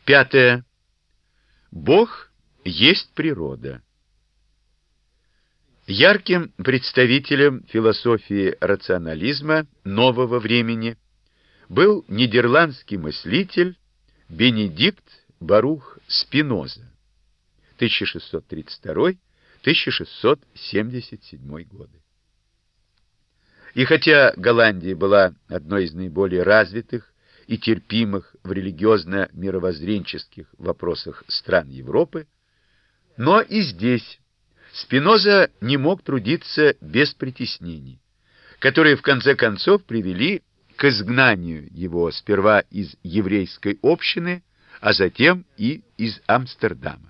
Пятое. Бог есть природа. Ярким представителем философии рационализма нового времени был нидерландский мыслитель Бенедикт Барух Спиноза, 1632-1677 годы. И хотя Голландия была одной из наиболее развитых и терпимых в религиозно-мировоззренческих вопросах стран Европы, но и здесь Спиноза не мог трудиться без притеснений, которые в конце концов привели к изгнанию его сперва из еврейской общины, а затем и из Амстердама.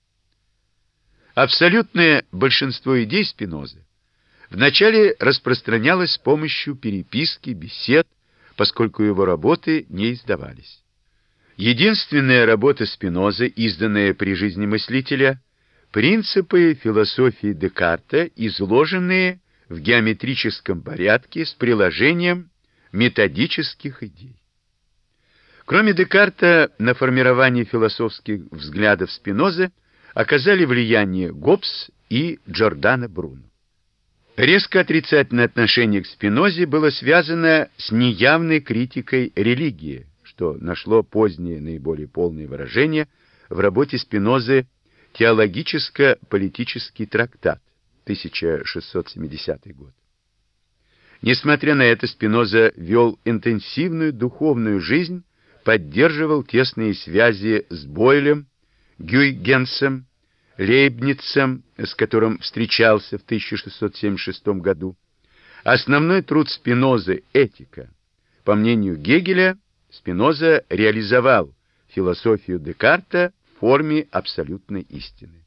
Абсолютное большинство идей Спинозы вначале распространялось с помощью переписки, бесед, поскольку его работы не издавались. Единственная работа Спинозы, изданная при жизни мыслителя, принципы философии Декарта, изложенные в геометрическом порядке с приложением методических идей. Кроме Декарта, на формирование философских взглядов Спинозы оказали влияние Гоббс и Джордано Бруно. Резко отрицательное отношение к Спинозе было связано с неявной критикой религии, что нашло позднее наиболее полное выражение в работе Спинозы «Теологическо-политический трактат», 1670 год. Несмотря на это, Спиноза вел интенсивную духовную жизнь, поддерживал тесные связи с Бойлем, Гюйгенсом, Лейбницем, с которым встречался в 1676 году. Основной труд Спинозы «Этика». По мнению Гегеля, Спиноза реализовал философию Декарта в форме абсолютной истины.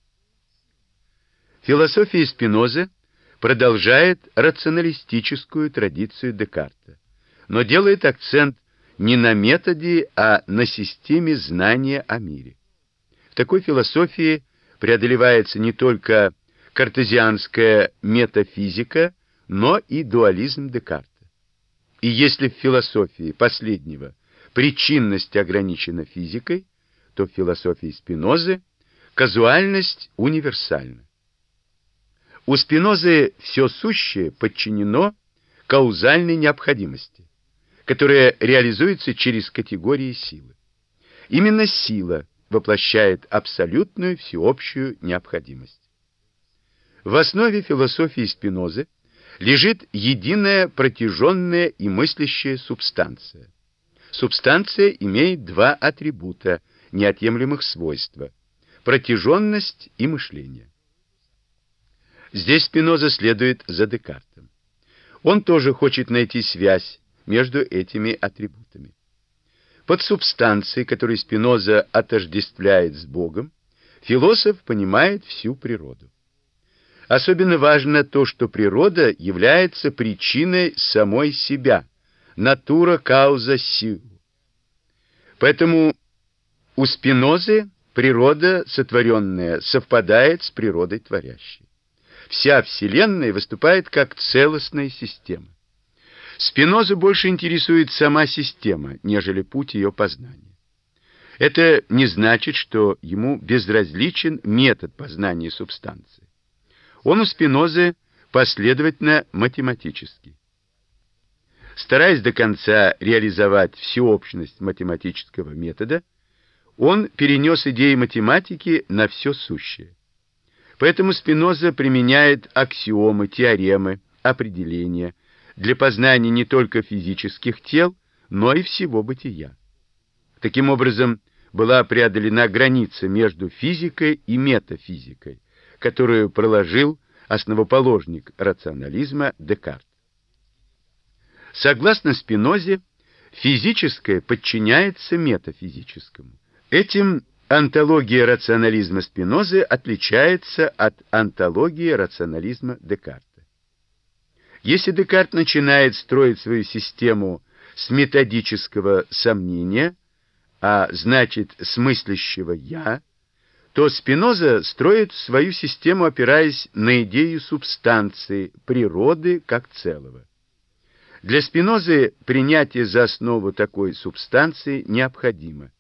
Философия Спинозы продолжает рационалистическую традицию Декарта, но делает акцент не на методе, а на системе знания о мире. В такой философии преодолевается не только картезианская метафизика, но и дуализм Декарта. И если в философии последнего причинность ограничена физикой, то в философии Спинозы казуальность универсальна. У Спинозы все сущее подчинено каузальной необходимости, которая реализуется через категории силы. Именно сила воплощает абсолютную всеобщую необходимость. В основе философии Спинозы лежит единая протяженная и мыслящая субстанция. Субстанция имеет два атрибута, неотъемлемых свойства – протяженность и мышление. Здесь Спиноза следует за Декартом. Он тоже хочет найти связь между этими атрибутами. Под субстанцией, которую Спиноза отождествляет с Богом, философ понимает всю природу. Особенно важно то, что природа является причиной самой себя, натура кауза сиу. Поэтому у Спинозы природа сотворенная совпадает с природой творящей. Вся Вселенная выступает как целостная система. Спинозу больше интересует сама система, нежели путь ее познания. Это не значит, что ему безразличен метод познания субстанции. Он у Спинозы последовательно математический. Стараясь до конца реализовать всеобщность математического метода, он перенес идеи математики на все сущее. Поэтому Спиноза применяет аксиомы, теоремы, определения для познания не только физических тел, но и всего бытия. Таким образом, была преодолена граница между физикой и метафизикой, которую проложил основоположник рационализма Декарт. Согласно Спинозе, физическое подчиняется метафизическому. Этим онтология рационализма Спинозы отличается от онтологии рационализма Декарта. Если Декарт начинает строить свою систему с методического сомнения, а значит с мыслящего «я», то Спиноза строит свою систему, опираясь на идею субстанции, природы как целого. Для Спинозы принятие за основу такой субстанции необходимо.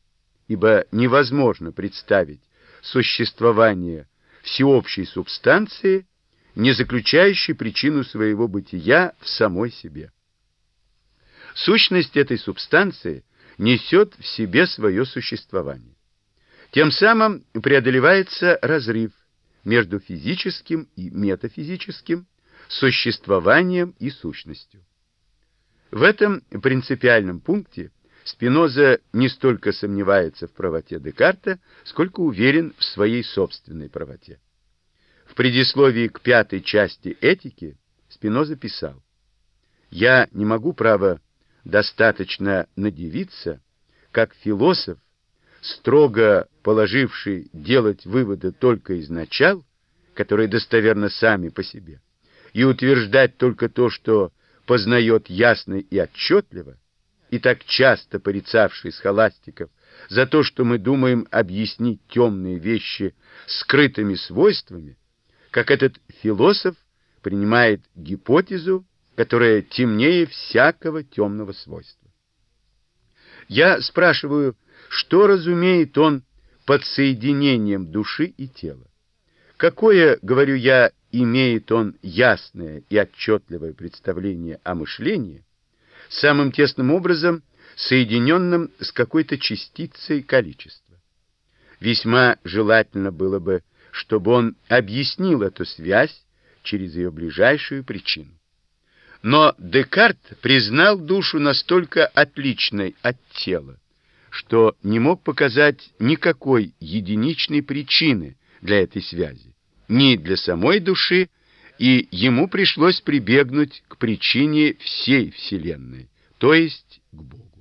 ибо невозможно представить существование всеобщей субстанции, не заключающей причину своего бытия в самой себе. Сущность этой субстанции несет в себе свое существование. Тем самым преодолевается разрыв между физическим и метафизическим, существованием и сущностью. В этом принципиальном пункте Спиноза не столько сомневается в правоте Декарта, сколько уверен в своей собственной правоте. В предисловии к 5-й части «Этики» Спиноза писал: «Я не могу, право, достаточно надивиться, как философ, строго положивший делать выводы только из начал, которые достоверны сами по себе, и утверждать только то, что познает ясно и отчетливо, и так часто порицавший схоластиков за то, что мы думаем объяснить темные вещи скрытыми свойствами, как этот философ принимает гипотезу, которая темнее всякого темного свойства». Я спрашиваю, что разумеет он под соединением души и тела? Какое, говорю я, имеет он ясное и отчетливое представление о мышлении, самым тесным образом соединенным с какой-то частицей количества? Весьма желательно было бы, чтобы он объяснил эту связь через ее ближайшую причину. Но Декарт признал душу настолько отличной от тела, что не мог показать никакой единичной причины для этой связи, ни для самой души, и ему пришлось прибегнуть к причине всей Вселенной, то есть к Богу.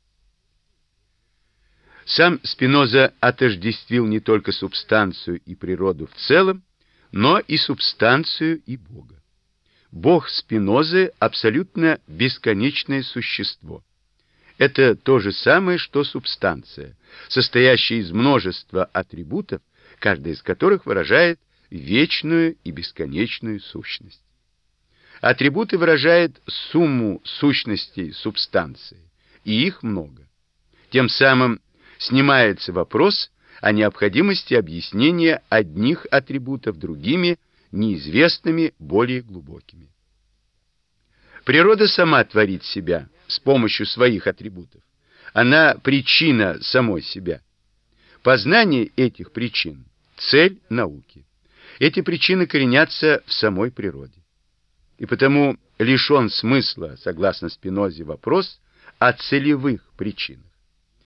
Сам Спиноза отождествил не только субстанцию и природу в целом, но и субстанцию и Бога. Бог Спинозы абсолютно бесконечное существо. Это то же самое, что субстанция, состоящая из множества атрибутов, каждый из которых выражает вечную и бесконечную сущность. Атрибуты выражают сумму сущностей субстанции, и их много. Тем самым снимается вопрос о необходимости объяснения одних атрибутов другими, неизвестными, более глубокими. Природа сама творит себя с помощью своих атрибутов. Она причина самой себя. Познание этих причин – цель науки. Эти причины коренятся в самой природе. И потому лишен смысла, согласно Спинозе, вопрос о целевых причинах.